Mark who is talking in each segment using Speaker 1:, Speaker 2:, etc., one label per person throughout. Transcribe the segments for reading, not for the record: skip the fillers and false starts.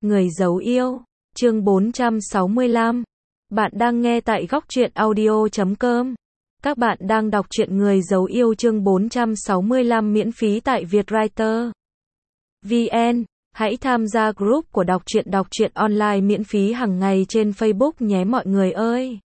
Speaker 1: Người giấu yêu, chương 465. Bạn đang nghe tại góc truyện audio.com. Các bạn đang đọc truyện Người giấu yêu chương 465 miễn phí tại Vietwriter VN. Hãy tham gia group của đọc truyện online miễn phí hàng ngày trên Facebook nhé mọi người ơi.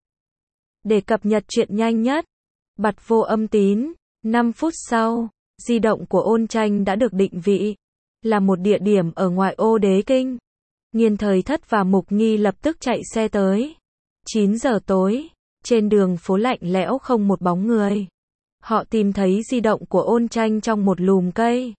Speaker 1: Để cập nhật truyện nhanh nhất, bật vô âm tín. 5 phút sau, di động của Ôn Tranh đã được định vị là một địa điểm ở ngoại ô Đế Kinh. Nghiên Thời Thất và Mục Nghi lập tức chạy xe tới. 9 giờ tối, trên đường phố lạnh lẽo không một bóng người. Họ tìm thấy di động của Ôn Tranh trong một lùm cây.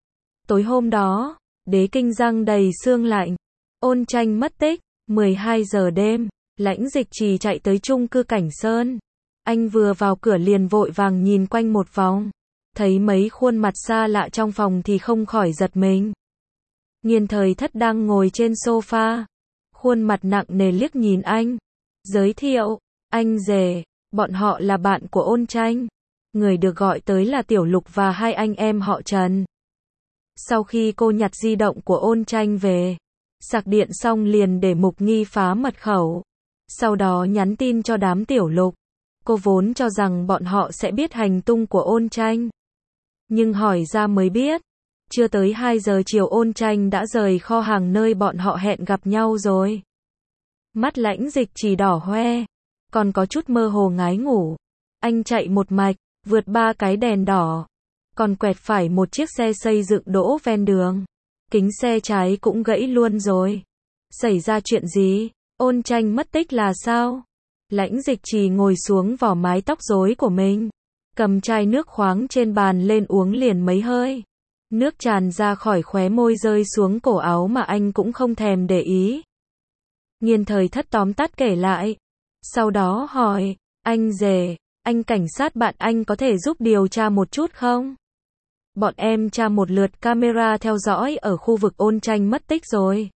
Speaker 1: Tối hôm đó, Đế Kinh giăng đầy sương lạnh. Ôn Tranh mất tích. 12 giờ đêm, Lãnh Dịch Trì chạy tới chung cư Cảnh Sơn. Anh vừa vào cửa liền vội vàng nhìn quanh một vòng. Thấy mấy khuôn mặt xa lạ trong phòng thì không khỏi giật mình. Nghiên Thời Thất đang ngồi trên sofa. Khuôn mặt nặng nề liếc nhìn anh. Giới thiệu, anh rể, bọn họ là bạn của Ôn Tranh. Người được gọi tới là Tiểu Lục và hai anh em họ Trần. Sau khi cô nhặt di động của Ôn Tranh về, sạc điện xong liền để Mục Nghi phá mật khẩu. Sau đó nhắn tin cho đám Tiểu Lục. Cô vốn cho rằng bọn họ sẽ biết hành tung của Ôn Tranh. Nhưng hỏi ra mới biết, chưa tới 2 giờ chiều Ôn Tranh đã rời kho hàng nơi bọn họ hẹn gặp nhau rồi. Mắt Lãnh Dịch Trì đỏ hoe, còn có chút mơ hồ ngái ngủ. Anh chạy một mạch, vượt 3 cái đèn đỏ, còn quẹt phải một chiếc xe xây dựng đỗ ven đường. Kính xe trái cũng gãy luôn rồi. Xảy ra chuyện gì? Ôn Tranh mất tích là sao? Lãnh Dịch Trì ngồi xuống vỏ mái tóc rối của mình, cầm chai nước khoáng trên bàn lên uống liền mấy hơi. Nước tràn ra khỏi khóe môi rơi xuống cổ áo mà anh cũng không thèm để ý. Nghiên Thời Thất tóm tắt kể lại. Sau đó hỏi, anh rể, anh cảnh sát bạn anh có thể giúp điều tra một chút không? Bọn em tra một lượt camera theo dõi ở khu vực Ôn Tranh mất tích rồi.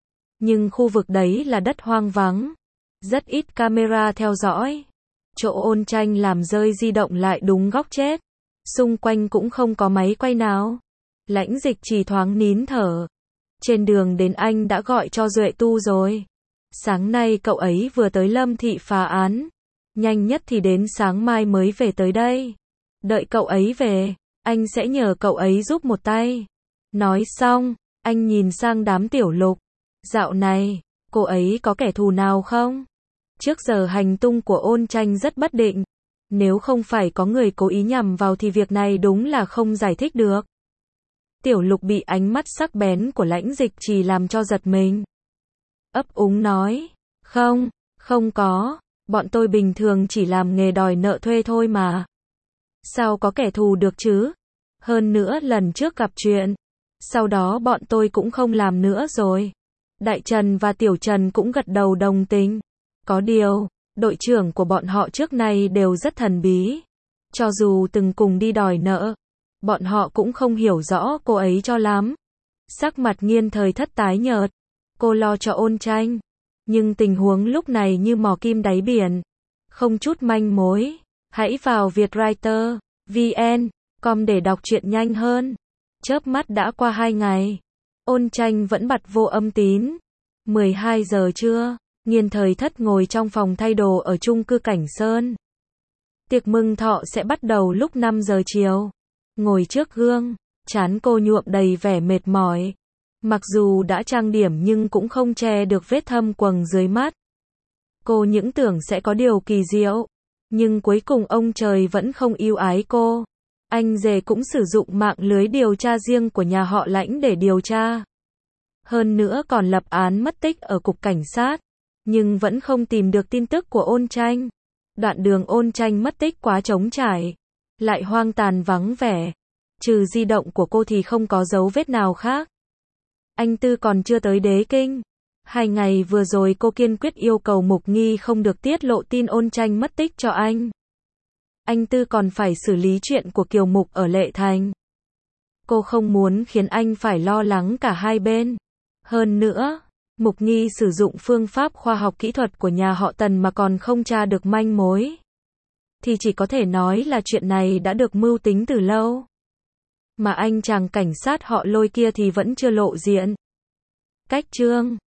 Speaker 1: Nhưng khu vực đấy là đất hoang vắng. Rất ít camera theo dõi. Chỗ Ôn Tranh làm rơi di động lại đúng góc chết. Xung quanh cũng không có máy quay nào. Lãnh Dịch Trì thoáng nín thở. Trên đường đến anh đã gọi cho Duệ Tu rồi. Sáng nay cậu ấy vừa tới Lâm Thị phá án. Nhanh nhất thì đến sáng mai mới về tới đây. Đợi cậu ấy về, anh sẽ nhờ cậu ấy giúp một tay. Nói xong, anh nhìn sang đám Tiểu Lục. Dạo này, cô ấy có kẻ thù nào không? Trước giờ hành tung của Ôn Tranh rất bất định. Nếu không phải có người cố ý nhằm vào thì việc này đúng là không giải thích được. Tiểu Lục bị ánh mắt sắc bén của Lãnh Dịch Trì làm cho giật mình. Ấp úng nói, không có, bọn tôi bình thường chỉ làm nghề đòi nợ thuê thôi mà. Sao có kẻ thù được chứ? Hơn nữa lần trước gặp chuyện, sau đó bọn tôi cũng không làm nữa rồi. Đại Trần và Tiểu Trần cũng gật đầu đồng tình. Có điều, đội trưởng của bọn họ trước nay đều rất thần bí. Cho dù từng cùng đi đòi nợ, bọn họ cũng không hiểu rõ cô ấy cho lắm. Sắc mặt Nghiên Thời Thất tái nhợt. Cô lo cho Ôn Tranh. Nhưng tình huống lúc này như mò kim đáy biển. Không chút manh mối. Hãy vào Vietwriter VN.com để đọc truyện nhanh hơn. Chớp mắt đã qua 2 ngày. Ôn Tranh vẫn bật vô âm tín. 12 giờ trưa, Nghiên Thời Thất ngồi trong phòng thay đồ ở chung cư Cảnh Sơn. Tiệc mừng thọ sẽ bắt đầu lúc 5 giờ chiều. Ngồi trước gương, trán cô nhuộm đầy vẻ mệt mỏi. Mặc dù đã trang điểm nhưng cũng không che được vết thâm quầng dưới mắt. Cô những tưởng sẽ có điều kỳ diệu. Nhưng cuối cùng ông trời vẫn không yêu ái cô. Anh rể cũng sử dụng mạng lưới điều tra riêng của nhà họ Lãnh để điều tra. Hơn nữa còn lập án mất tích ở cục cảnh sát. Nhưng vẫn không tìm được tin tức của Ôn Tranh. Đoạn đường Ôn Tranh mất tích quá trống trải. Lại hoang tàn vắng vẻ. Trừ di động của cô thì không có dấu vết nào khác. Anh Tư còn chưa tới Đế Kinh. 2 ngày vừa rồi cô kiên quyết yêu cầu Mục Nghi không được tiết lộ tin Ôn Tranh mất tích cho anh. Anh Tư còn phải xử lý chuyện của Kiều Mục ở Lệ Thành. Cô không muốn khiến anh phải lo lắng cả hai bên. Hơn nữa, Mục Nghi sử dụng phương pháp khoa học kỹ thuật của nhà họ Tần mà còn không tra được manh mối. Thì chỉ có thể nói là chuyện này đã được mưu tính từ lâu. Mà anh chàng cảnh sát họ Lôi kia thì vẫn chưa lộ diện. Cách chương